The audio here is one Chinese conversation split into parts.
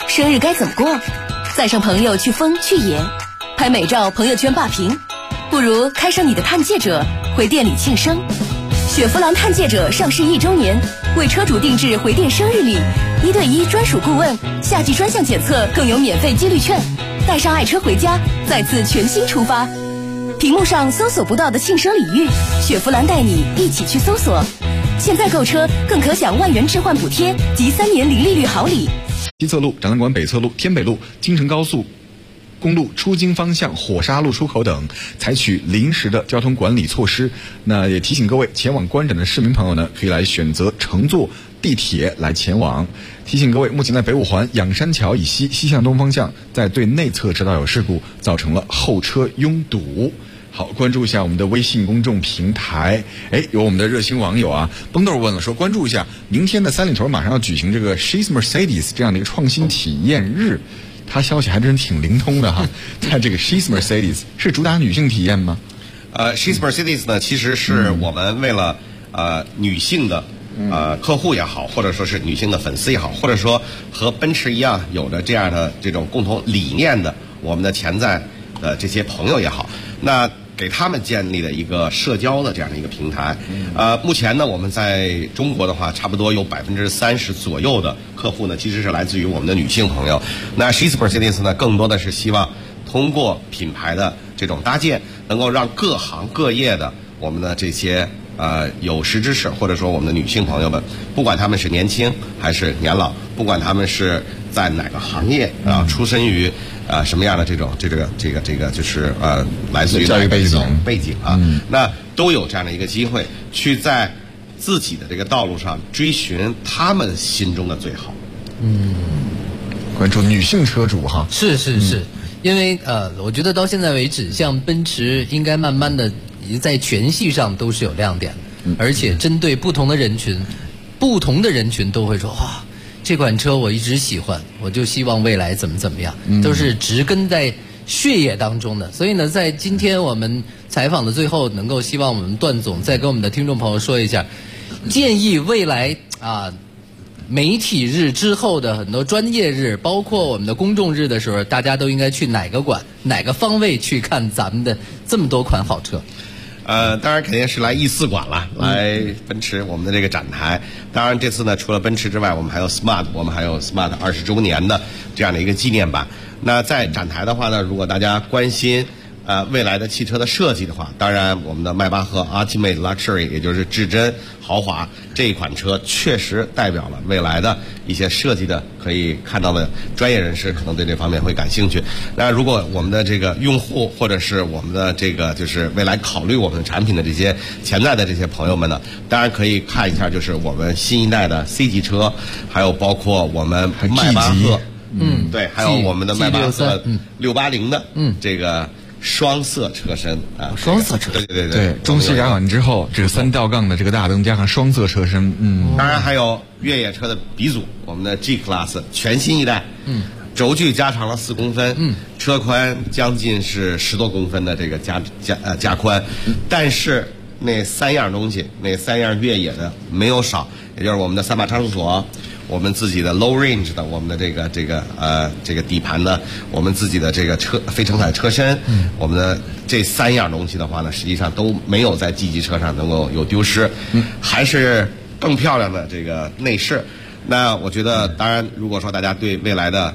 生日该怎么过？载上朋友去疯去野，拍美照朋友圈霸屏，不如开上你的探界者，回店里庆生。雪佛兰探界者上市1周年，为车主定制回店生日礼，1对1专属顾问，夏季专项检测更有免费几率券，带上爱车回家，再次全新出发。屏幕上搜索不到的庆生礼遇，雪佛兰带你一起去搜索。现在购车更可享万元置换补贴及3年零利率好礼。 西侧路、展览馆北侧路、天北路、京承高速公路出京方向火沙路出口等采取临时的交通管理措施。那也提醒各位前往观展的市民朋友呢，可以来选择乘坐地铁来前往。提醒各位，目前在北五环仰山桥以西西向东方向，在最内侧车道有事故，造成了后车拥堵。好，关注一下我们的微信公众平台。有我们的热心网友啊，崩豆问了，说关注一下明天的三里屯马上要举行这个 She's Mercedes 这样的一个创新体验日。他消息还真挺灵通的哈，在这个 She's Mercedes 是主打女性体验吗 ？She's Mercedes 呢，其实是我们为了女性的客户也好，或者说是女性的粉丝也好，或者说和奔驰一样有着这样的这种共同理念的我们的潜在的这些朋友也好，那给他们建立的一个社交的这样的一个平台。目前呢，我们在中国的话，差不多有30%左右的客户呢，其实是来自于我们的女性朋友。那 She's Mercedes 呢，更多的是希望通过品牌的这种搭建，能够让各行各业的我们的这些有识之士，或者说我们的女性朋友们，不管他们是年轻还是年老，不管他们是在哪个行业出身于什么样的这个就是来自于教育背景啊，那都有这样的一个机会，去在自己的这个道路上追寻他们心中的最好。 关注女性车主哈， 是，因为我觉得到现在为止，像奔驰应该慢慢的在全系上都是有亮点的，而且针对不同的人群都会说哇，这款车我一直喜欢，我就希望未来怎么样，都是植根在血液当中的。所以呢，在今天我们采访的最后，能够希望我们段总再跟我们的听众朋友说一下，建议未来媒体日之后的很多专业日，包括我们的公众日的时候，大家都应该去哪个馆、哪个方位去看咱们的这么多款好车。 当然肯定是来E4馆了，来奔驰我们的这个展台。当然这次呢，除了奔驰之外，我们还有 Smart， 我们还有 Smart 20周年的这样的一个纪念版。那在展台的话呢，如果大家关心未来的汽车的设计的话，当然我们的迈巴赫 Ultimate Luxury， 也就是至臻豪华这一款车，确实代表了未来的一些设计的可以看到的专业人士可能对这方面会感兴趣。那如果我们的这个用户或者是我们的这个就是未来考虑我们产品的这些潜在的这些朋友们呢，当然可以看一下就是我们新一代的 C 级车，还有包括我们迈巴赫，对，还有我们的迈巴赫680的这个双色车身双色车， 对， 中期改款之后，这个3道杠的这个大灯加上双色车身， 当然还有越野车的鼻祖，我们的 G Class 全新一代，轴距加长了4公分，车宽将近是10多公分的这个加宽，但是那3样东西，那3样越野的没有少，也就是我们的3把差速锁，我们自己的 low range 的，我们的这个底盘的，我们自己的这个非承载车身，我们的这3样东西的话呢，实际上都没有在 G 级车上能够有丢失，还是更漂亮的这个内饰。那我觉得，当然，如果说大家对未来的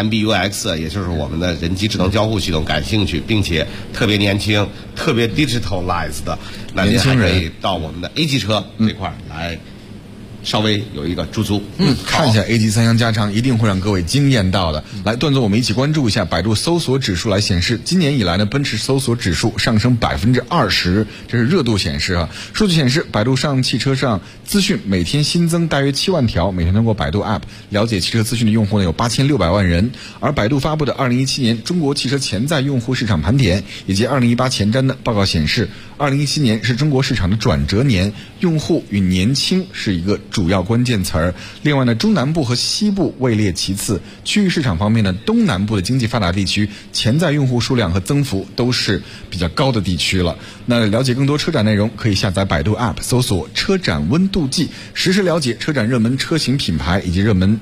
MBUX， 也就是我们的人机智能交互系统感兴趣，并且特别年轻、特别 digitalized 的，那您还可以到我们的 A 级车这块来稍微有一个驻足。 看一下 A 级3厢加长，一定会让各位惊艳到的。来，段总，我们一起关注一下百度搜索指数来显示，今年以来呢，奔驰搜索指数上升20%，这是热度显示啊。数据显示，百度上汽车上资讯每天新增大约7万条，每天通过百度 App 了解汽车资讯的用户呢有8600万人。而百度发布的2017年中国汽车潜在用户市场盘点以及2018前瞻的报告显示，2017年是中国市场的转折年，用户与年轻是一个主要关键词儿。另外呢，中南部和西部位列其次。区域市场方面呢，东南部的经济发达地区潜在用户数量和增幅都是比较高的地区了。那了解更多车展内容，可以下载百度 App 搜索车展温度计，实时了解车展热门车型品牌以及热门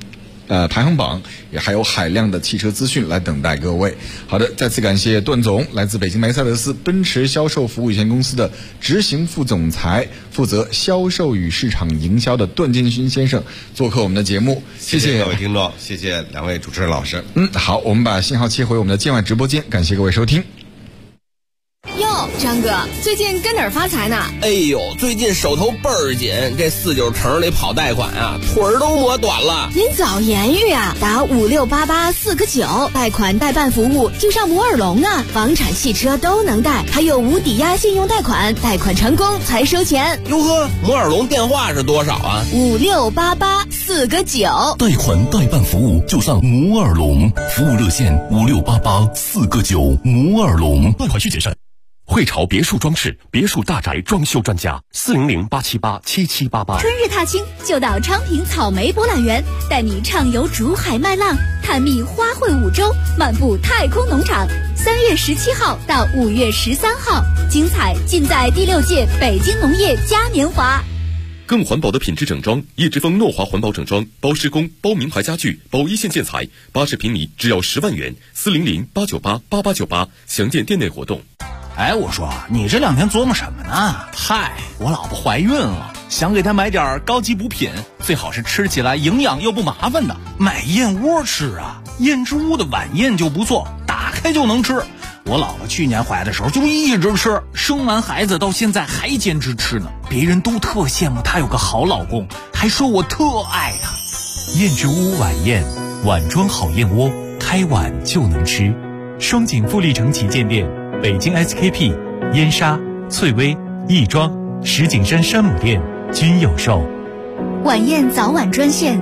排行榜，也还有海量的汽车资讯来等待各位。好的，再次感谢段总，来自北京梅赛德斯奔驰销售服务有限公司的执行副总裁，负责销售与市场营销的段建勋先生做客我们的节目。 谢谢各位听众，谢谢两位主持人老师。 好，我们把信号切回我们的境外直播间，感谢各位收听。 哟，张哥，最近跟哪儿发财呢？ 哎呦，最近手头倍儿紧，这49城里跑贷款啊，腿儿都磨短了。 您早言语啊，打5688-4个9，贷款代办服务就上摩尔龙啊，房产、汽车都能贷，还有无抵押信用贷款，贷款成功才收钱。 哟呵，摩尔龙电话是多少啊 ？5688-4个9， 贷款代办服务就上摩尔龙，服务热线5688-4个9，摩尔龙。贷款需谨慎。 汇潮别墅装饰，别墅大宅装修专家，400-878-7788。 春日踏青就到昌平草莓博览园，带你畅游竹海麦浪，探秘花卉五洲，漫步太空农场。3月17号到5月13号，精彩尽在第6届北京农业嘉年华。 更环保的品质整装，叶之峰诺华环保整装，包施工，包名牌家具，包一线建材，80平米只要10万元，400-898-8898，详见店内活动。 哎，我说你这2天琢磨什么呢？嗨，我老婆怀孕了，想给她买点高级补品，最好是吃起来营养又不麻烦的。买燕窝吃啊，燕之屋的晚宴就不错，打开就能吃。我老婆去年怀的时候就一直吃，生完孩子到现在还坚持吃呢。别人都特羡慕她有个好老公，还说我特爱她。 燕之屋晚宴，碗装好燕窝，开碗就能吃。双井富力城旗舰店。北京 SKP、燕莎、翠微、亦庄、石景山山姆店均有售。 晚宴早晚专线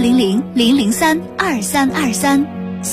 400-003-2323。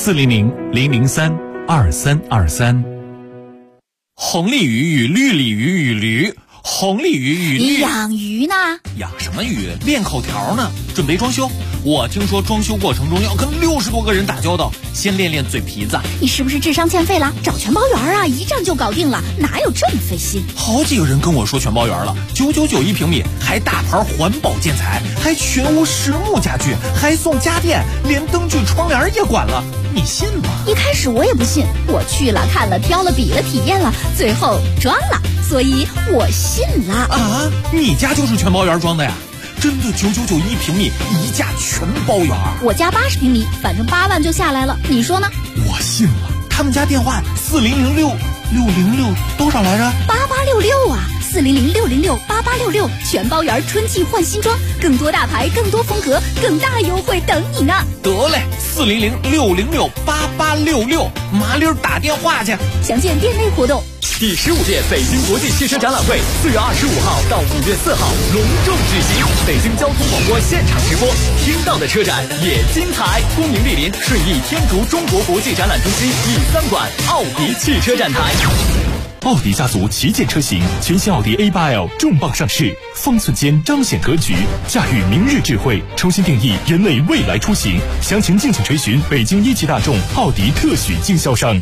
400-003-2323。 红鲤鱼与绿鲤鱼与驴，红鲤鱼与绿。 你养鱼呢？ 养什么鱼？练口条呢。准备装修，我听说装修过程中要跟60多个人打交道，先练练嘴皮子。 你是不是智商欠费了？找全包圆啊，一站就搞定了，哪有这么费心？ 好几个人跟我说全包圆了，999一平米，还大牌环保建材，还全屋实木家具，还送家电，连灯具窗帘也管了，你信吗？ 一开始我也不信，我去了看了挑了比了体验了，最后装了，所以我信了。 啊，你家就是全包圆装的呀？真的999一平米，一价全包圆。 我家80平米，反正8万就下来了，你说呢？ 我信了。他们家电话4006666多少来着 ？8866啊，400-606-8866，全包圆，春季换新装，更多大牌，更多风格，更大优惠等你呢。 得嘞，400-606-8866，麻溜打电话去。 详见店内活动。 第15届北京国际汽车展览会4月25号到5月4号隆重举行，北京交通广播现场直播，听到的车展也精彩。恭迎莅临顺义天竺中国国际展览中心E3馆奥迪汽车展台。 奥迪家族旗舰车型，全新奥迪 A8L 重磅上市，方寸间彰显格局，驾驭明日智慧，重新定义人类未来出行。详情敬请垂询北京1级大众奥迪特许经销商。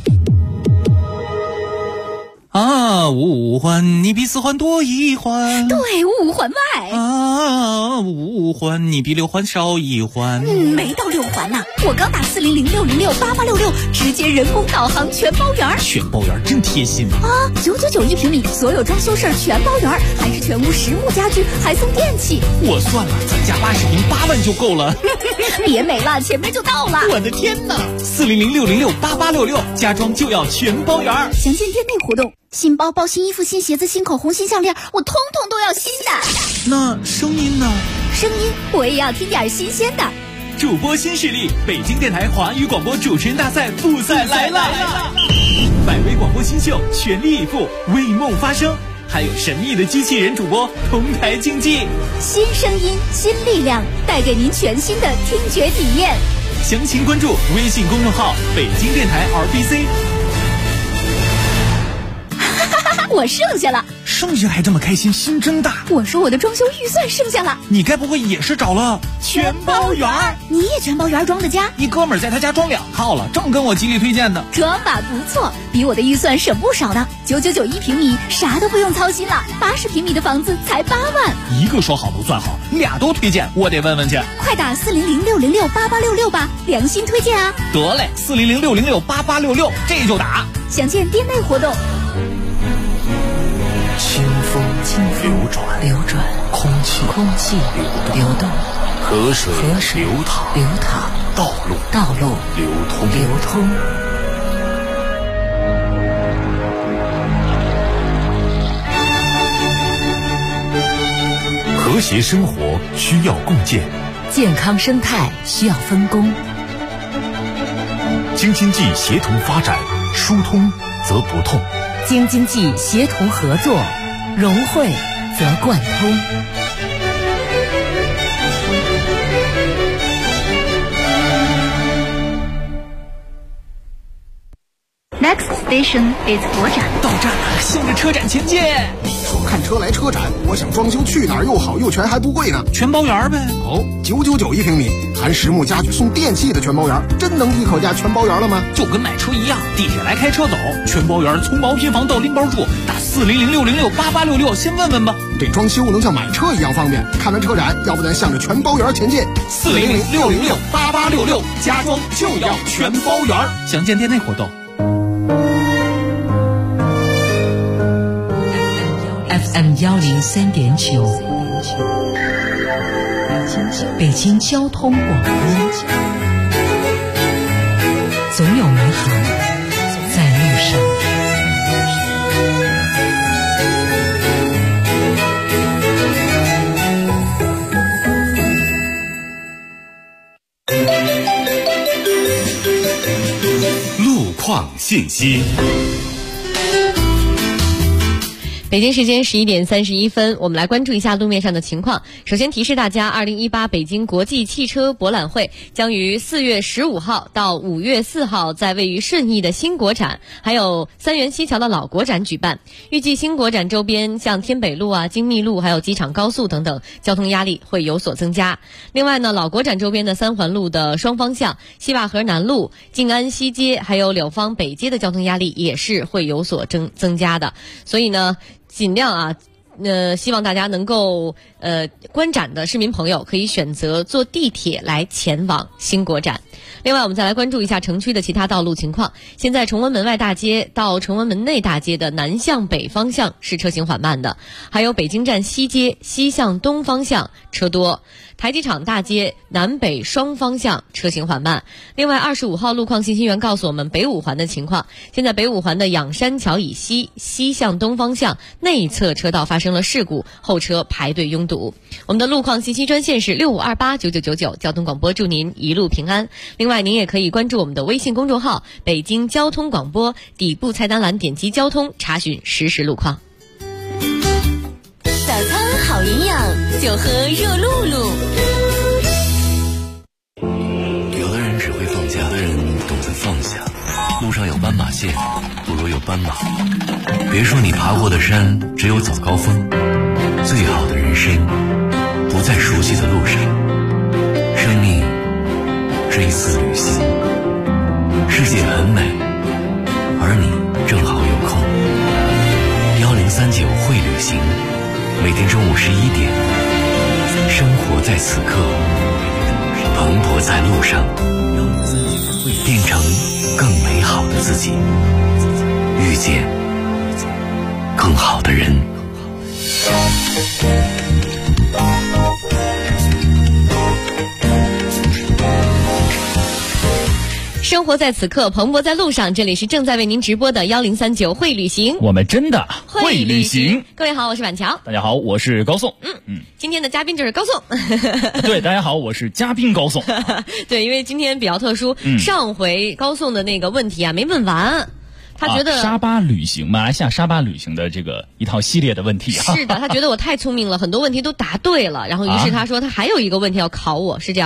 啊，五环你比4环多1环， 对，5环外。 啊，5环你比6环少1环。 没到6环呢，我刚打400-606-8866，直接人工导航全包圆。 全包圆真贴心啊！999一平米，所有装修事儿全包圆，还是全屋实木家具，还送电器。 我算了，咱家80平8万就够了。 别美了，前面就到了。 我的天哪！400-606-8866，家装就要全包圆。 详见店内活动。新包包、新衣服、新鞋子、新口红、新项链，我通通都要新的。 那声音呢？ 声音我也要听点新鲜的。 主播新势力，北京电台华语广播主持人大赛复赛来了！100位广播新秀全力以赴，为梦发声，还有神秘的机器人主播同台竞技。 新声音，新力量，带给您全新的听觉体验。 详情关注微信公众号北京电台 RBC。 我剩下了。 剩下还这么开心，心真大。 我说我的装修预算剩下了。 你该不会也是找了全包园？ 你也全包园装的家？ 一哥们儿在他家装2套了，正跟我极力推荐的。 这把不错，比我的预算省不少呢。999一平米，啥都不用操心了。80平米的房子才8万。 一个说好不算好，2都推荐，我得问问去。 快打400-606-8866吧，良心推荐啊！ 得嘞，400-606-8866，这就打。 详见店内活动。 清风流转，空气流动，河水流淌，道路流通。 和谐生活需要共建， 健康生态需要分工。 京津冀协同发展，疏通则不痛； 京津冀协同合作，融汇则贯通。 Next station is 国展。 到站了，向着车展前进。 说看车来车展，我想装修去哪儿又好又全还不贵呢？ 全包园呗。 哦，999一平米，含实木家具送电器的全包园，真能一口价全包园了吗？ 就跟买车一样，地铁来开车走，全包园从毛坯房到拎包住，打400-606-8866，先问问吧。 这装修能像买车一样方便。看完车展，要不咱向着全包园前进。 400-606-8866，家装就要全包园。详见店内活动。 FM 103.9，北京交通广播，总有美好在路上。 路况信息。 北京时间11点31分，我们来关注一下路面上的情况。首先提示大家，2018北京国际汽车博览会将于4月15号到5月4号在位于顺义的新国展，还有三元西桥的老国展举办。预计新国展周边像天北路啊、精密路还有机场高速等等，交通压力会有所增加。另外呢，老国展周边的三环路的双方向、西坝河南路、静安西街还有柳芳北街的交通压力也是会有所增加的。所以呢，尽量希望大家能够观展的市民朋友可以选择坐地铁来前往新国展。另外我们再来关注一下城区的其他道路情况。现在崇文门外大街到崇文门内大街的南向北方向是车行缓慢的，还有北京站西街西向东方向车多，台机场大街南北双方向车行缓慢。另外25号路况信息员告诉我们北五环的情况，现在北五环的仰山桥以西西向东方向内侧车道发生了事故，后车排队拥堵。我们的路况信息专线是65289999，交通广播祝您一路平安。另外您也可以关注我们的微信公众号北京交通广播，底部菜单栏点击交通查询实时路况。 早餐好营养，就喝热露露。 有的人只会放假，有的人懂得放下。路上有斑马线，不如有斑马。别说你爬过的山只有早高峰，最好的人生不在熟悉的路上。生命是一次旅行，世界很美，而你正好有空。1039会旅行，每天中午11点，生活在此刻，蓬勃在路上，变成更美好的自己，遇见更好的人。 生活在此刻，蓬勃在路上。这里是正在为您直播的1039会旅行， 我们真的会旅行。 各位好，我是板桥。 大家好，我是高颂。 今天的嘉宾就是高颂。 对，大家好，我是嘉宾高颂。 对，因为今天比较特殊，上回高颂的那个问题没问完。他觉得沙巴旅行，马来西亚沙巴旅行的这个一套系列的问题是的，他觉得我太聪明了，很多问题都答对了，然后于是他说他还有一个问题要考我，是这样吧？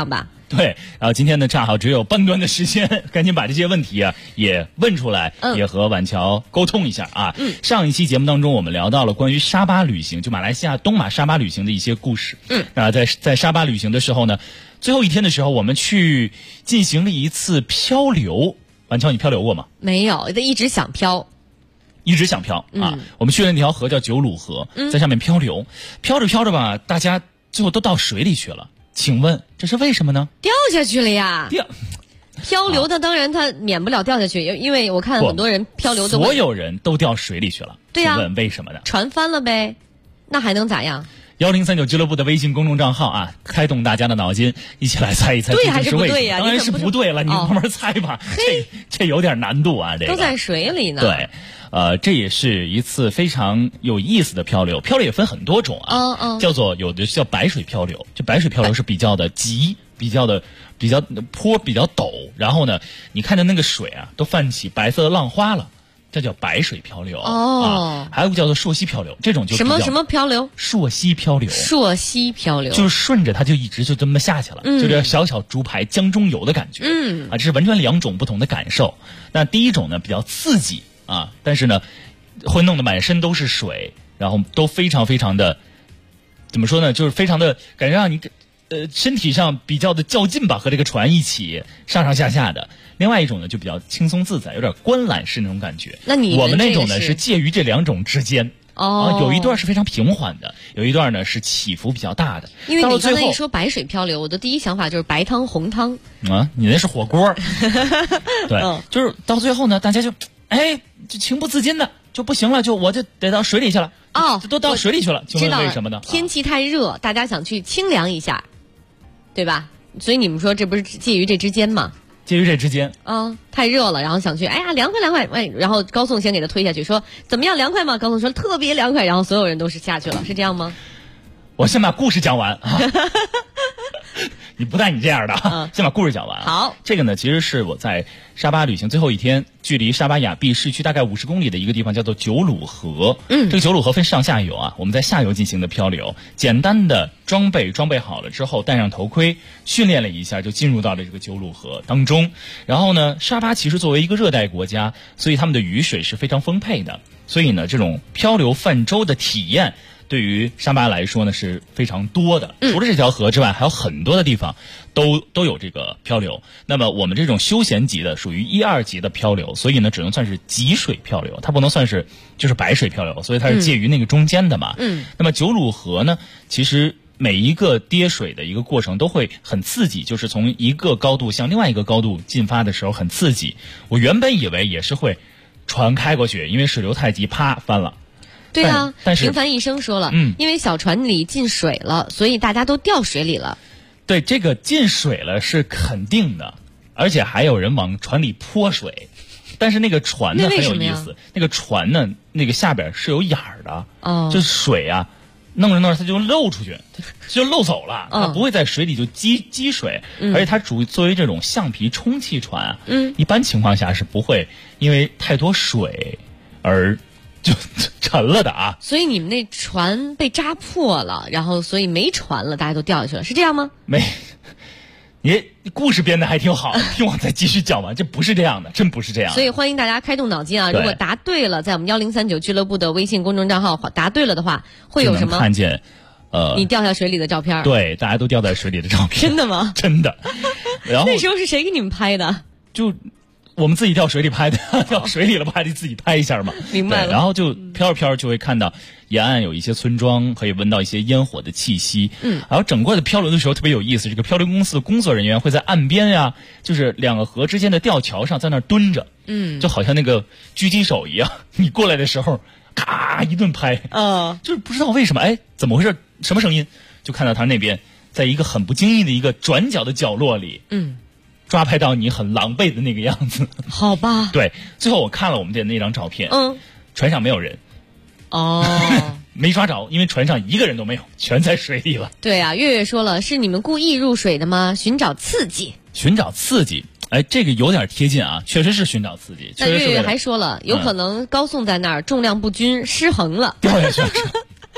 对，然后今天呢正好只有半段的时间，赶紧把这些问题啊也问出来，也和婉乔沟通一下啊。上一期节目当中我们聊到了关于沙巴旅行，就马来西亚东马沙巴旅行的一些故事。在沙巴旅行的时候呢，最后一天的时候我们去进行了一次漂流。婉乔，你漂流过吗？ 没有，一直想漂。啊！我们去了那条河叫九鲁河，在上面漂流，漂着漂着吧，大家最后都到水里去了。请问这是为什么呢？ 掉下去了呀！漂流的当然他免不了掉下去，因为我看很多人漂流都所有人都掉水里去了。 对呀， 请问为什么呢？ 船翻了呗，那还能咋样 ？1039俱乐部的微信公众账号啊，开动大家的脑筋，一起来猜一猜。 对还是不对呀？ 当然是不对了，你慢慢猜吧。这有点难度啊，这个都在水里呢。 对。这也是一次非常有意思的漂流。漂流也分很多种啊，叫做有的叫白水漂流，就白水漂流是比较的急，比较坡比较陡，然后呢，你看着那个水啊都泛起白色的浪花了，这叫白水漂流。还有个叫做朔溪漂流，这种就什么漂流？ 朔溪漂流。 朔溪漂流就是顺着它就一直就这么下去了，就这小小竹排江中游的感觉。这是完全两种不同的感受。那第一种呢比较刺激。但是呢，会弄得满身都是水，然后都非常非常的，怎么说呢？就是非常的感觉让你身体上比较的较劲吧，和这个船一起上上下下的。另外一种呢，就比较轻松自在，有点观览式那种感觉。 那我们那种呢是介于这两种之间。有一段是非常平缓的，有一段呢是起伏比较大的。 因为你刚才一说白水漂流，我的第一想法就是白汤红汤你那是火锅。对，就是到最后呢，大家就就情不自禁的就不行了，我就得到水里去了。都到水里去了， 知道为什么呢？ 天气太热，大家想去清凉一下，对吧？所以你们说这不是介于这之间吗？ 介于这之间太热了，然后想去，凉快，然后高颂先给他推下去，说怎么样，凉快吗？高颂说特别凉快，然后所有人都是下去了，是这样吗？ 我先把故事讲完啊。你不带你这样的先把故事讲完。 好， 这个呢其实是我在沙巴旅行最后一天，距离沙巴雅碧市区大概50公里的一个地方叫做九鲁河。这个九鲁河分上下游啊，我们在下游进行的漂流，简单的装备好了之后，戴上头盔，训练了一下，就进入到了这个九鲁河当中。然后呢，沙巴其实作为一个热带国家，所以他们的雨水是非常丰沛的，所以呢，这种漂流泛舟的体验对于沙巴来说呢是非常多的。除了这条河之外，还有很多的地方都有这个漂流。那么我们这种休闲级的属于1、2级的漂流，所以呢只能算是急水漂流，它不能算是就是白水漂流，所以它是介于那个中间的嘛。那么九鲁河呢，其实每一个跌水的一个过程都会很刺激，就是从一个高度向另外一个高度进发的时候很刺激。我原本以为也是会船开过去，因为水流太急，啪翻了。 对啊， 但是平凡医生说了，因为小船里进水了，所以大家都掉水里了。 对，这个进水了是肯定的，而且还有人往船里泼水。但是那个船呢很有意思，那个船呢那个下边是有眼儿的，就是水啊，弄着它就漏出去，就漏走了，它不会在水里就积水，而且它作为这种橡皮充气船啊，一般情况下是不会因为太多水而就沉了的啊。 所以你们那船被扎破了，然后所以没船了，大家都掉下去了，是这样吗？ 没，你故事编的还挺好，听我再继续讲完，这不是这样的，真不是这样的。 所以欢迎大家开动脑筋啊！如果答对了，在我们1039俱乐部的微信公众账号答对了的话，会有什么？ 看见你掉下水里的照片。 对，大家都掉在水里的照片。 真的吗？ 真的。然后那时候是谁给你们拍的？ 就我们自己掉水里拍的，掉水里了不还得自己拍一下嘛？ 明白了。 然后就飘着飘着就会看到沿岸有一些村庄，可以闻到一些烟火的气息。然后整个的漂流的时候特别有意思，这个漂流公司的工作人员会在岸边呀，就是两个河之间的吊桥上在那儿蹲着，就好像那个狙击手一样，你过来的时候咔一顿拍，就是不知道为什么，怎么回事，什么声音，就看到他那边在一个很不经意的一个转角的角落里，抓拍到你很狼狈的那个样子。 好吧。 对，最后我看了我们的那张照片，船上没有人。没抓着，因为船上一个人都没有，全在水里了。 对啊，月月说了，是你们故意入水的吗？寻找刺激。 寻找刺激，这个有点贴近啊，确实是寻找刺激。 但月月还说了，有可能高颂在那儿重量不均失衡了， 掉下去了。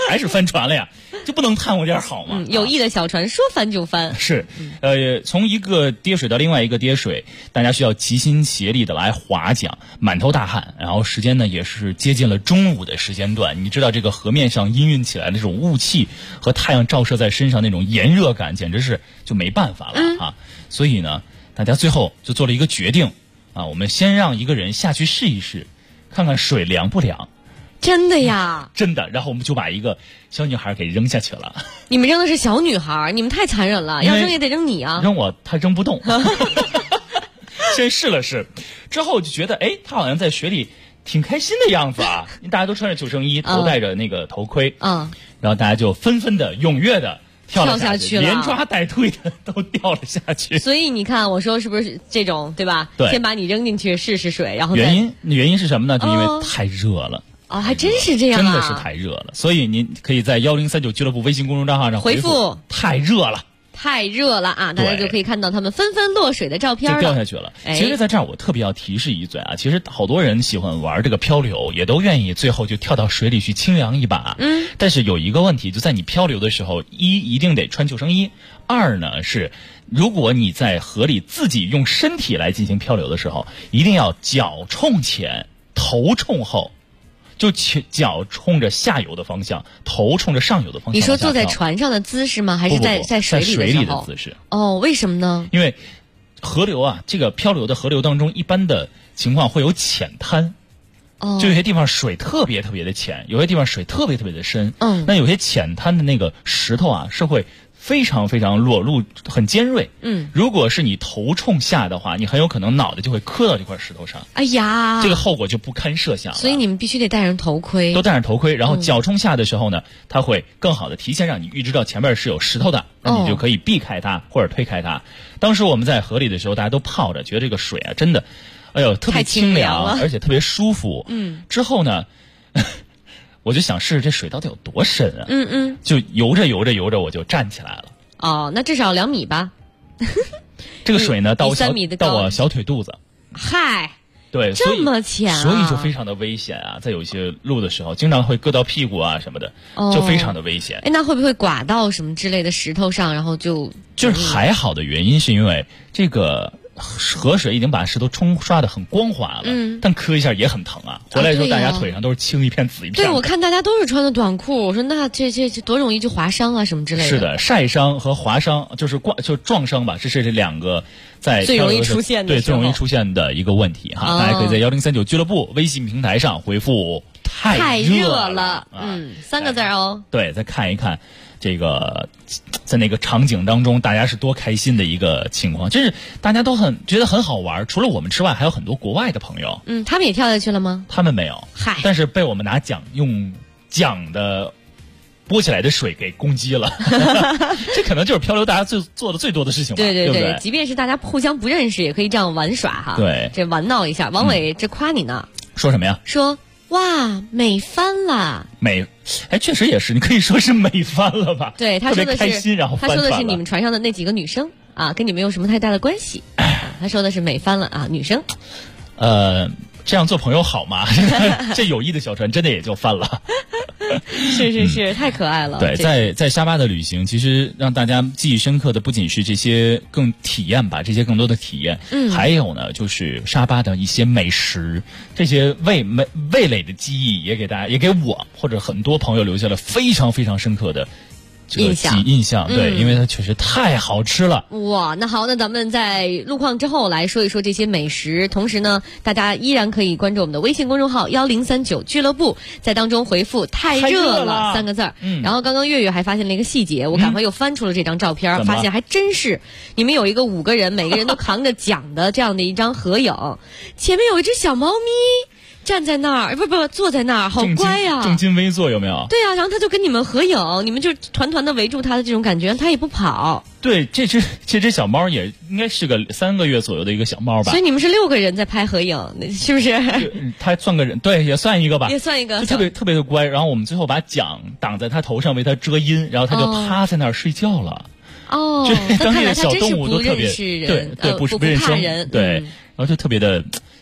还是翻船了呀，就不能盼望点好吗？ 有意的小船说翻就翻。 是，从一个跌水到另外一个跌水，大家需要齐心协力的来划桨，满头大汗，然后时间呢也是接近了中午的时间段。你知道这个河面上氤氲起来的这种雾气和太阳照射在身上那种炎热感，简直是就没办法了啊！所以呢，大家最后就做了一个决定啊，我们先让一个人下去试一试，看看水凉不凉。 真的呀？ 真的。然后我们就把一个小女孩给扔下去了。 你们扔的是小女孩，你们太残忍了，要扔也得扔你啊！ 扔我，她扔不动。先试了试，之后就觉得，哎，她好像在水里挺开心的样子啊！大家都穿着救生衣，头戴着那个头盔，然后大家就纷纷的踊跃的跳下去了，连抓带推的都掉了下去。 所以你看，我说是不是这种，对吧？ 对， 先把你扔进去试试水，然后原因是什么呢？就因为太热了。 还真是这样真的是太热了。所以您可以在1039俱乐部微信公众账号上回复太热了。 太热了啊！大家就可以看到他们纷纷落水的照片了， 就掉下去了。其实在这儿我特别要提示一嘴啊，其实好多人喜欢玩这个漂流，也都愿意最后就跳到水里去清凉一把。但是有一个问题，就在你漂流的时候，一定得穿救生衣，二呢是如果你在河里自己用身体来进行漂流的时候，一定要脚冲前，头冲后。就脚冲着下游的方向，头冲着上游的方向。 你说坐在船上的姿势吗？还是在水里的时候？ 在水里的姿势。 为什么呢？ 因为河流啊，这个漂流的河流当中，一般的情况会有浅滩。就有些地方水特别特别的浅，有些地方水特别特别的深。那有些浅滩的那个石头啊，是会非常非常裸露，很尖锐。如果是你头冲下的话，你很有可能脑袋就会磕到这块石头上。 哎呀， 这个后果就不堪设想了。 所以你们必须得戴上头盔， 都戴上头盔。然后脚冲下的时候呢，它会更好的提前让你预知到前面是有石头的，那你就可以避开它或者推开它。当时我们在河里的时候，大家都泡着，觉得这个水啊真的，哎呦特别清凉，而且特别舒服。之后呢？我就想试试这水到底有多深啊！就游着游着游着，我就站起来了。 那至少2米吧。 这个水呢，到我小腿肚子。 嗨， 对， 这么浅啊！ 所以就非常的危险啊！在有一些路的时候，经常会硌到屁股啊什么的，就非常的危险。 那会不会刮到什么之类的石头上，然后就是还好的原因是因为这个。河水已经把石头冲刷的很光滑了，但磕一下也很疼啊。回来的时候，大家腿上都是青一片紫一片。 对，我看大家都是穿的短裤，我说那这多容易就划伤啊什么之类的。 是的，晒伤和划伤就是撞伤吧，这是这两个在最容易出现的最容易出现的一个问题哈。大家可以在1039俱乐部微信平台上回复太热了 ，3个字哦。 对，再看一看。这个在那个场景当中，大家是多开心的一个情况，就是大家都觉得很好玩。除了我们之外，还有很多国外的朋友。 他们也跳下去了吗？ 他们没有。 嗨， 但是被我们用桨的拨起来的水给攻击了。这可能就是漂流大家做的最多的事情吧。 对对， 即便是大家互相不认识，也可以这样玩耍哈。 对， 这玩闹一下。王伟这夸你呢。 说什么呀？ 说。哇，美翻了！ 确实也是，你可以说是美翻了吧？ 对，他说的是开心，然后他说的是你们船上的那几个女生啊，跟你没有什么太大的关系。他说的是美翻了啊，女生。 这样做朋友好吗？这友谊的小船真的也就翻了。 是，太可爱了。 对，在沙巴的旅行，其实让大家记忆深刻的不仅是这些更多的体验，还有呢，就是沙巴的一些美食，这些味蕾的记忆也给我或者很多朋友留下了非常非常深刻的印象。对，因为它确实太好吃了。 哇，那好，那咱们在路况之后来说一说这些美食，同时呢，大家依然可以关注我们的微信公众号1039俱乐部，在当中回复太热了3个字。然后刚刚月月还发现了一个细节，我赶快又翻出了这张照片，发现还真是你们有一个5个人，每个人都扛着桨的这样的一张合影，前面有一只小猫咪站在那儿，不坐在那儿，好乖呀， 正襟危坐，有没有？ 对啊，然后他就跟你们合影，你们就团团的围住他的这种感觉，他也不跑。 对，这只小猫也应该是个3个月左右的一个小猫吧。 所以你们是6个人在拍合影，是不是？ 他算个人，对，也算一个吧， 也算一个， 就特别的乖。然后我们最后把桨挡在他头上，为他遮阴，然后他就趴在那儿睡觉了。 那当地的小动物都特别对， 不认生人，对，然后就特别的。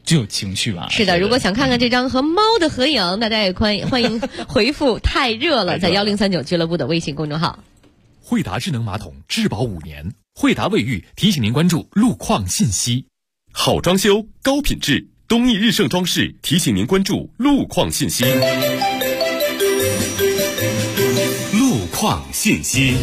就有情趣吧。 是的，如果想看看这张和猫的合影，大家也欢迎回复太热了，在1039俱乐部的微信公众号。 惠达智能马桶质保5年，惠达卫浴提醒您关注路况信息。 好装修高品质，东义日盛装饰提醒您关注路况信息。 路况信息。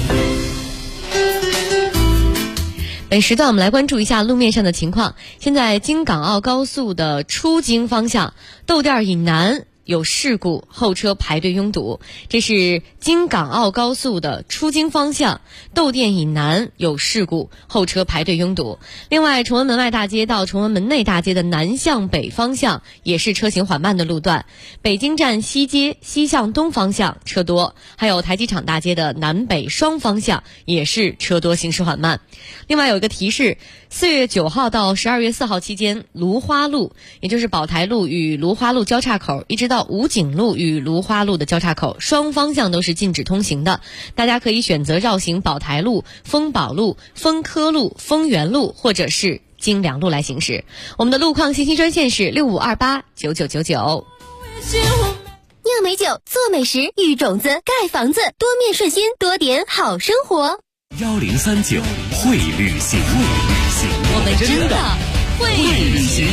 本时段我们来关注一下路面上的情况。现在京港澳高速的出京方向窦店以南有事故，后车排队拥堵。这是京港澳高速的出京方向窦店以南有事故，后车排队拥堵。另外，崇文门外大街到崇文门内大街的南向北方向也是车行缓慢的路段。北京站西街西向东方向车多，还有台机场大街的南北双方向也是车多，行驶缓慢。另外有一个提示，4月9号到12月4号期间，芦花路，也就是宝台路与芦花路交叉口，一直到武警路与芦花路的交叉口，双方向都是禁止通行的。大家可以选择绕行宝台路、丰宝路、丰科路、丰源路，或者是经两路来行驶。我们的路况信息专线是65289999。 酿美酒，做美食，育种子，盖房子，多面顺心，多点好生活。 1039会旅行， 我们真的会旅行。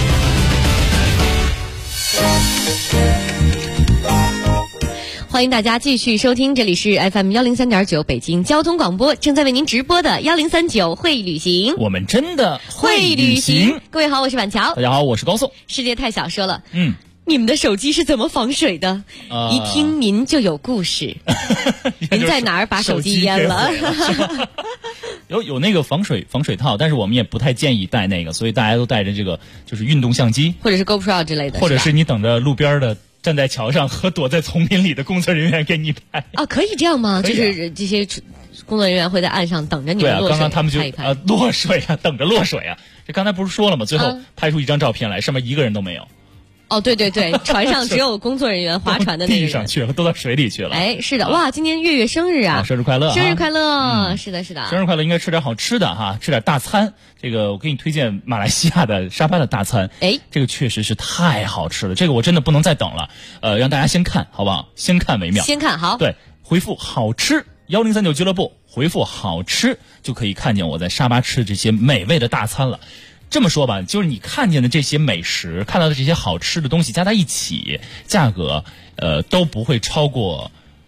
欢迎大家继续收听，这里是 FM 103.9北京交通广播，正在为您直播的1039会旅行。 我们真的会旅行。 各位好，我是板桥。 大家好，我是高颂。 世界太小说了，你们的手机是怎么防水的？一听您就有故事。您在哪儿把手机淹了？ 有那个防水套，但是我们也不太建议带那个，所以大家都带着这个就是运动相机， 或者是 GoPro 之类的， 或者是你等着路边的站在桥上和躲在丛林里的工作人员给你拍。 可以这样吗？就是这些工作人员会在岸上等着你们落水。 对啊，刚刚他们就拍一拍落水啊，等着落水啊。这刚才不是说了吗？最后拍出一张照片来，上面一个人都没有。 对，船上只有工作人员划船的那个人， 地上去了，都到水里去了。 是的，哇，今年月月生日啊！ 生日快乐！ 生日快乐！是的， 生日快乐！应该吃点好吃的哈，吃点大餐。这个我给你推荐马来西亚的沙巴的大餐，这个确实是太好吃了，这个我真的不能再等了。让大家先看好不好？先看为妙。 先看好。 对，回复好吃1039俱乐部，回复好吃就可以看见我在沙巴吃这些美味的大餐了。这么说吧，就是你看见的这些美食，看到的这些好吃的东西加在一起，价格都不会超过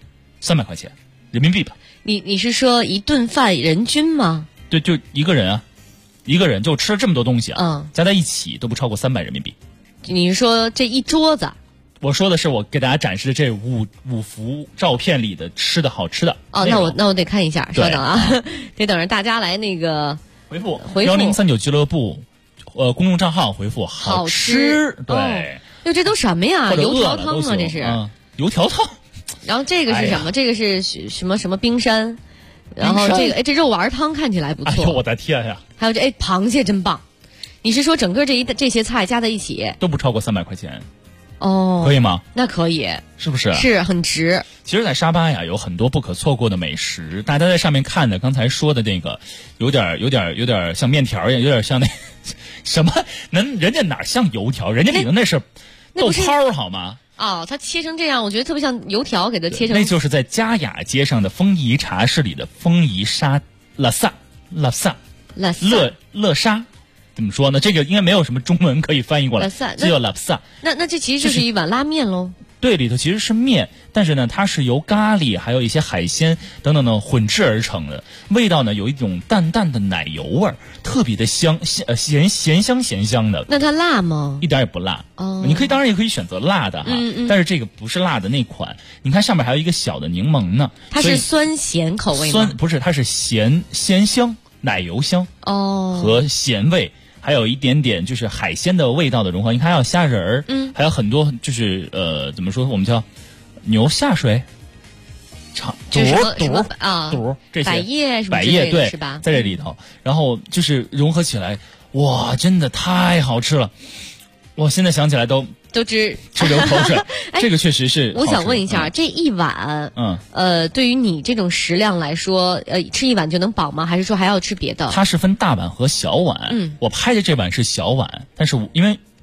300块钱人民币吧？ 你是说一顿饭人均吗？ 对，就一个人啊，一个人就吃了这么多东西啊，加在一起都不超过300人民币。 你是说这一桌子？ 我说的是我给大家展示的这五幅照片里的吃的好吃的。 那我得看一下，稍等啊，得等着大家来那个回复1039俱乐部。公众账号回复好吃，对， 这都什么呀？油条汤啊，这是油条汤。 然后这个是什么？这个是什么冰山？然后这肉丸汤看起来不错。 我的天呀！ 还有螃蟹真棒。你是说整个这些菜加在一起都不超过300块钱？可以吗？ 那可以， 是不是？ 是很值。 其实，在沙巴呀，有很多不可错过的美食。大家在上面看的，刚才说的那个，有点像面条一样，有点像那什么？人家哪像油条？人家里头那是豆泡好吗？ 它切成这样，我觉得特别像油条，给它切成。 那就是在嘉雅街上的丰宜茶室里的丰宜沙拉萨乐沙。怎么说呢？这个应该没有什么中文可以翻译过来，这叫拉萨。 那这其实就是一碗拉面喽。 对，里头其实是面，但是呢，它是由咖喱还有一些海鲜等等的混制而成的，味道呢有一种淡淡的奶油味儿，特别的香，咸香的。 那它辣吗？ 一点也不辣。你当然也可以选择辣的哈，但是这个不是辣的那款。你看上面还有一个小的柠檬呢。 它是酸咸口味吗？ 不是，它是鲜香，奶油香和咸味。还有一点点就是海鲜的味道的融合，你看还有虾仁儿，还有很多就是怎么说，我们叫牛下水，肚这些百叶什么百叶对是吧？ 在这里头，然后就是融合起来，哇，真的太好吃了！我现在想起来都直流口水。这个确实是。 我想问一下，这一碗，对于你这种食量来说，吃一碗就能饱吗？还是说还要吃别的？ 它是分大碗和小碗。我拍的这碗是小碗，但是因为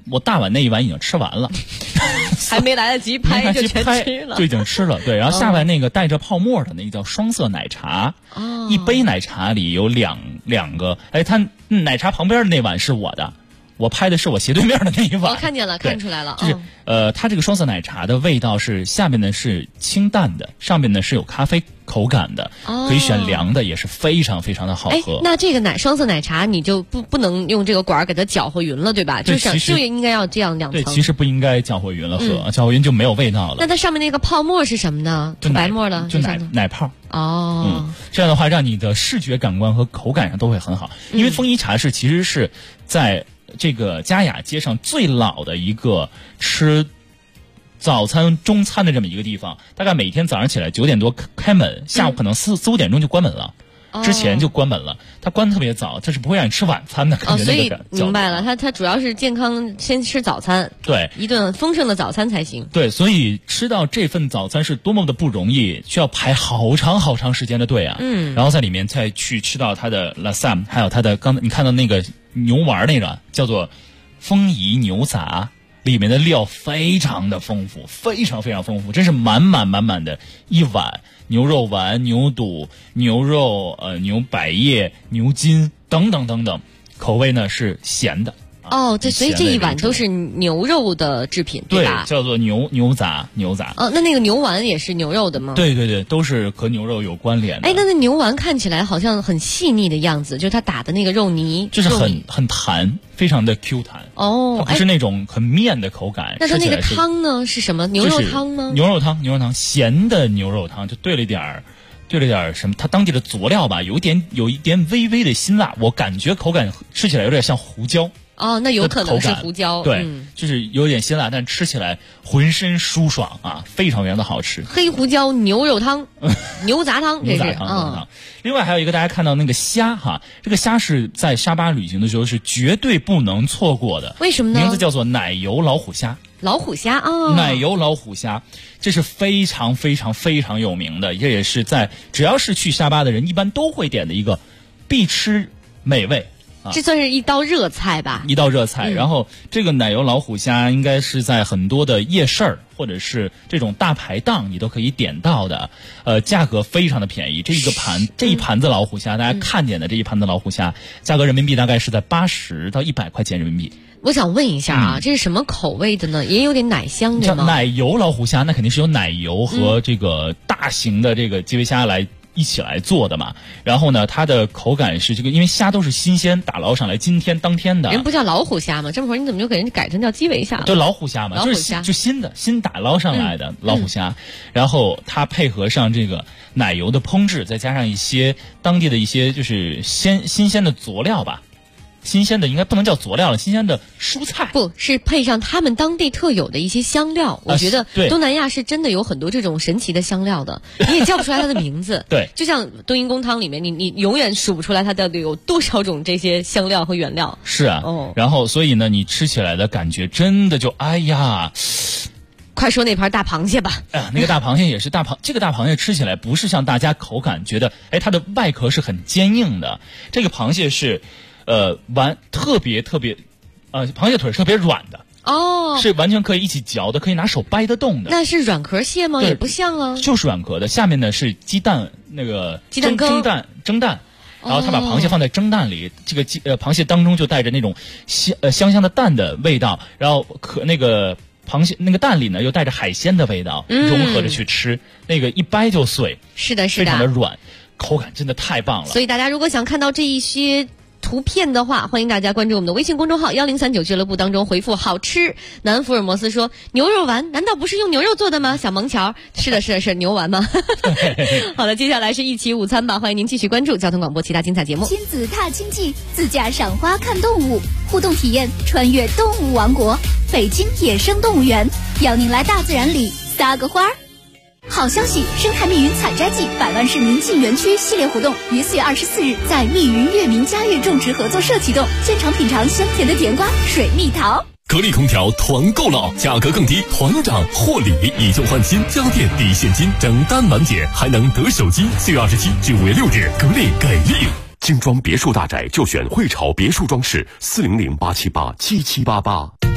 我大碗那一碗已经吃完了， 还没来得及拍就全吃了， 就已经吃了。对，然后下边那个带着泡沫的那个叫双色奶茶，一杯奶茶里有两个，它奶茶旁边的那碗是我的。我拍的是我斜对面的那一碗， 看见了，看出来了。 就是它这个双色奶茶的味道是下面呢是清淡的，上面呢是有咖啡口感的，可以选凉的，也是非常非常的好喝。 那这个双色奶茶你就不能用这个管给它搅和匀了，对吧？就应该要这样两层。 对，其实不应该搅和匀了喝，搅和匀就没有味道了。 那它上面那个泡沫是什么呢？ 就白沫的， 就奶泡。这样的话让你的视觉感官和口感上都会很好。因为丰一茶室其实是在这个嘉雅街上最老的一个吃早餐中餐的这么一个地方，大概每天早上起来9点多开门，下午可能4、5点钟就关门了。之前就关门了，它关得特别早，这是不会让你吃晚餐的。 所以明白了，它主要是健康，先吃早餐， 对， 一顿丰盛的早餐才行。 对，所以吃到这份早餐是多么的不容易，需要排好长好长时间的队啊。然后在里面再去吃到它的 lasam， 还有它的刚才你看到那个牛丸那个叫做丰宜牛杂。里面的料非常的丰富，非常非常丰富，真是满满的一碗牛肉丸、牛肚、牛肉、牛百叶、牛筋等等，口味呢是咸的。 所以这一碗都是牛肉的制品，对吧？ 对，叫做牛杂。 那个牛丸也是牛肉的吗？ 对，都是和牛肉有关联的。 那牛丸看起来好像很细腻的样子，就是它打的那个肉泥， 就是很弹，非常的 Q 弹。它不是那种很面的口感。 那它那个汤呢是什么？牛肉汤吗？ 牛肉汤，咸的牛肉汤，就兑了点什么？它当地的佐料吧，有一点微微的辛辣，我感觉口感吃起来有点像胡椒。 那有可能是胡椒。 对，就是有点辛辣，但吃起来浑身舒爽啊，非常非常的好吃。 黑胡椒牛肉汤，牛杂汤，这是另外还有一个大家看到那个虾哈，这个虾是在沙巴旅行的时候是绝对不能错过的。 为什么呢？ 名字叫做奶油老虎虾。 老虎虾奶油老虎虾，这是非常非常非常有名的，这也是只要是去沙巴的人一般都会点的一个必吃美味。 这算是一道热菜吧？ 一道热菜。然后这个奶油老虎虾应该是在很多的夜市儿或者是这种大排档你都可以点到的，价格非常的便宜。这一盘子老虎虾，大家看见的这一盘子老虎虾，价格人民币大概是在80到100块钱人民币。 我想问一下这是什么口味的呢？也有点奶香的吗？ 奶油老虎虾那肯定是有奶油和这个大型的这个基围虾一起来做的嘛。然后呢，它的口感是这个，因为虾都是新鲜打捞上来，今天当天的。 人不叫老虎虾吗？这么会儿你怎么就给人改成叫基围虾了？ 就老虎虾嘛，就新打捞上来的老虎虾。然后它配合上这个奶油的烹制，再加上一些当地的一些就是新鲜的佐料吧。新鲜的应该不能叫佐料了，新鲜的蔬菜， 不是配上他们当地特有的一些香料。我觉得东南亚是真的有很多这种神奇的香料的，你也叫不出来它的名字。 对， 就像冬阴功汤里面，你永远数不出来它到底有多少种这些香料和原料。 是啊，然后所以呢，你吃起来的感觉真的就哎呀。 快说那盘大螃蟹吧！ 那个大螃蟹也是这个大螃蟹吃起来不是像大家口感觉得，它的外壳是很坚硬的。这个螃蟹是，特别，螃蟹腿是特别软的。是完全可以一起嚼的，可以拿手掰得动的。 那是软壳蟹吗？也不像啊。 就是软壳的，下面呢是鸡蛋那个蒸蛋。然后他把螃蟹放在蒸蛋里，这个螃蟹当中就带着那种香的蛋的味道，然后那个螃蟹那个蛋里呢又带着海鲜的味道，融合着去吃，那个一掰就碎， 是的， 非常的软，口感真的太棒了。 所以大家如果想看到这一些图片的话，欢迎大家关注我们的微信公众号1039俱乐部当中回复好吃。南福尔摩斯说牛肉丸难道不是用牛肉做的吗？小萌乔，是的是牛丸吗？好的，接下来是一起午餐吧，欢迎您继续关注交通广播其他精彩节目。 亲子踏青记，自驾赏花看动物，互动体验穿越动物王国，北京野生动物园邀您来大自然里撒个花儿。好消息！生态密云采摘季100万市民进园区系列活动于4月24日在密云月明嘉悦种植合作社启动，现场品尝香甜的甜瓜、水蜜桃。 格力空调团购了，价格更低，团长获礼，以旧换新，家电抵现金，整单满减，还能得手机。4月27至5月6日，格力给力！精装别墅大宅就选汇潮别墅装饰，400-878-7788。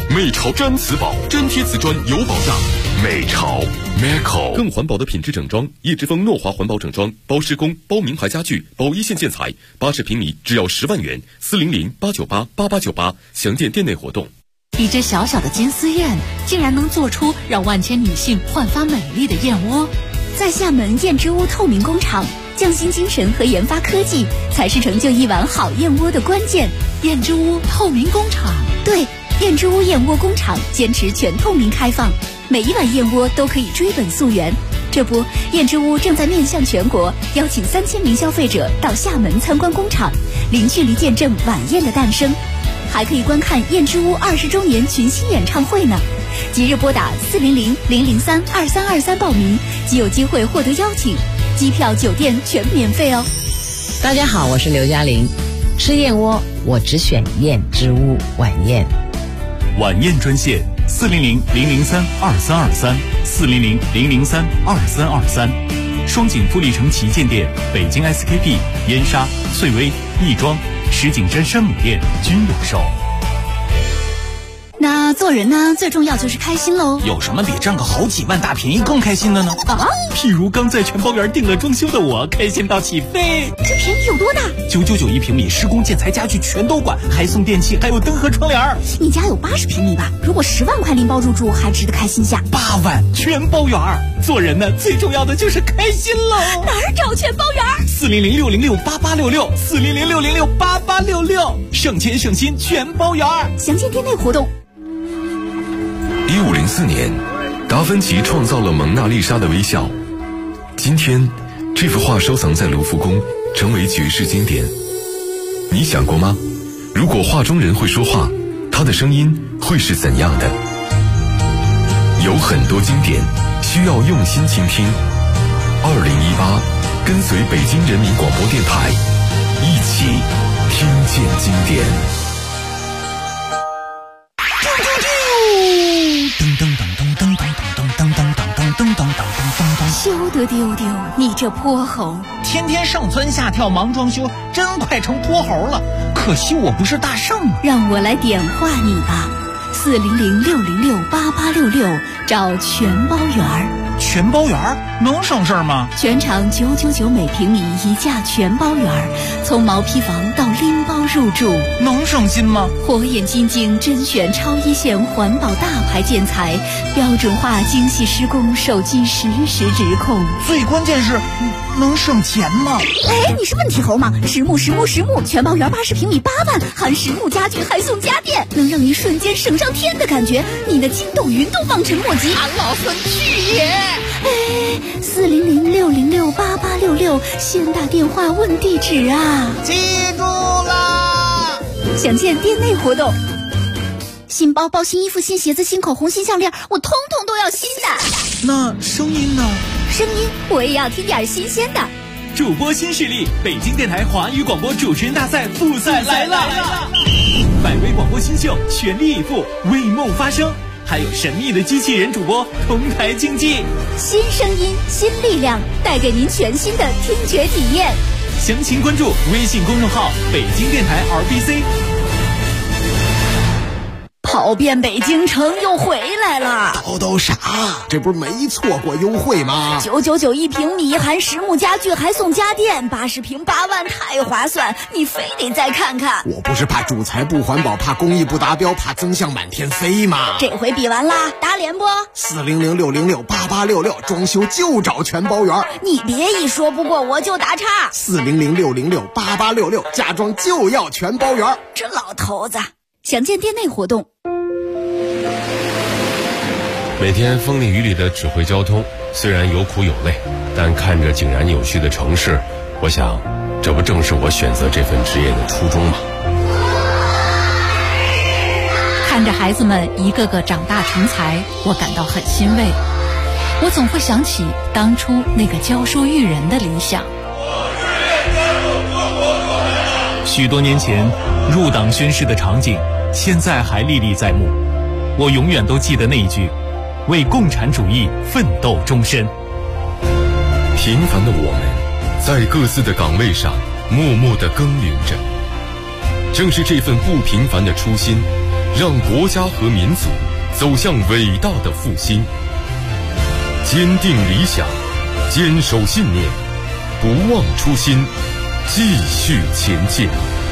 美潮毡瓷宝，粘贴瓷砖有保障。美潮 Meco 更环保的品质整装，叶之峰诺华环保整装，包施工、包名牌家具、包一线建材，80平米只要10万元，400-898-8898，详见店内活动。 一只小小的金丝燕，竟然能做出让万千女性焕发美丽的燕窝。 在厦门燕之屋透明工厂，匠心精神和研发科技才是成就一碗好燕窝的关键。 燕之屋透明工厂， 对，燕之屋燕窝工厂坚持全透明开放，每一碗燕窝都可以追本溯源。这不，燕之屋正在面向全国，邀请3000名消费者到厦门参观工厂，零距离见证晚宴的诞生。还可以观看燕之屋20周年群星演唱会呢！即日拨打400-003-2323报名，即有机会获得邀请，机票、酒店全免费哦。 大家好，我是刘嘉玲，吃燕窝我只选燕之屋晚宴。 晚宴专线400-003-2323，400-003-2323，双井富力城旗舰店、北京 SKP、燕莎、翠微、亦庄、石景山山姆店均有售。 那做人呢，最重要就是开心喽。 有什么比占个好几万大便宜更开心的呢？譬如刚在全包园订了装修的我，开心到起飞。 这便宜有多大 ？999一平米，施工建材家具全都管，还送电器，还有灯和窗帘。 你家有80平米吧？如果10万块拎包入住，还值得开心下。 8万全包园。做人呢，最重要的就是开心喽。 哪儿找全包园 ？400-606-8866，400-606-8866，省钱省心全包园。 详见店内活动。 1504年，达芬奇创造了蒙娜丽莎的微笑。今天，这幅画收藏在卢浮宫，成为绝世经典。你想过吗？如果画中人会说话，他的声音会是怎样的？有很多经典需要用心倾听。2018，跟随北京人民广播电台，一起听见经典。 休得丢丢，你这泼猴！ 天天上蹿下跳忙装修，真快成泼猴了。可惜我不是大圣啊！ 让我来点化你吧，400-606-8866，找全包园。 全包园能省事吗？ 全场999每平米一价全包园，从毛坯房到拎包入住， 能省心吗？ 火眼金睛甄选超一线环保大牌建材，标准化精细施工，手机实时直控。 最关键是能省钱吗？ 哎，你是问题猴吗？实木全包园80平米8万，含实木家具还送家电，能让你瞬间省上天的感觉，你的筋斗云都望尘莫及。 俺老孙去也！ 哎，400-606-8866，先打电话问地址啊！ 记住啦！ 详见店内活动。新包包、新衣服、新鞋子、新口红、新项链，我通通都要新的。 那声音呢？ 声音我也要听点新鲜的。 主播新势力，北京电台华语广播主持人大赛复赛来了！100位广播新秀全力以赴，为梦发声。还有神秘的机器人主播同台竞技， 新声音新力量，带给您全新的听觉体验。 详情关注微信公众号北京电台 RBC。 跑遍北京城又回来了， 叨啥？这不是没错过优惠吗 ？999一平米，含实木家具还送家电，80平8万，太划算！你非得再看看。 我不是怕主材不环保，怕工艺不达标，怕增项满天飞吗？ 这回比完啦，打脸不 ？400-606-8866，装修就找全包园。 你别一说不过我就打岔。 400-606-8866，家装就要全包园。 这老头子，详见店内活动。 每天风里雨里的指挥交通，虽然有苦有累，但看着井然有序的城市，我想，这不正是我选择这份职业的初衷吗？ 看着孩子们一个个长大成才，我感到很欣慰。我总会想起当初那个教书育人的理想。 许多年前入党宣誓的场景，现在还历历在目。我永远都记得那一句：为共产主义奋斗终身。 平凡的我们，在各自的岗位上默默地耕耘着。 正是这份不平凡的初心，让国家和民族走向伟大的复兴。坚定理想，坚守信念，不忘初心，继续前进。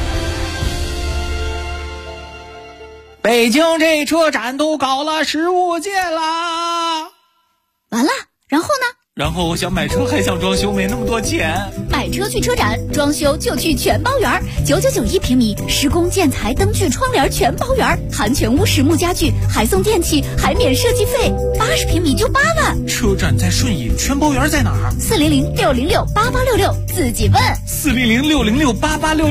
北京这车展都搞了15届啦！ 完了，然后呢？ 然后我想买车还想装修，没那么多钱。 买车去车展，装修就去全包园，9991平米，施工建材灯具窗帘全包园，含全屋实木家具，还送电器，还免设计费，80平米就8万。 车展在顺义，全包园在哪儿？ 400-606-8866，自己问。 400-606-8866。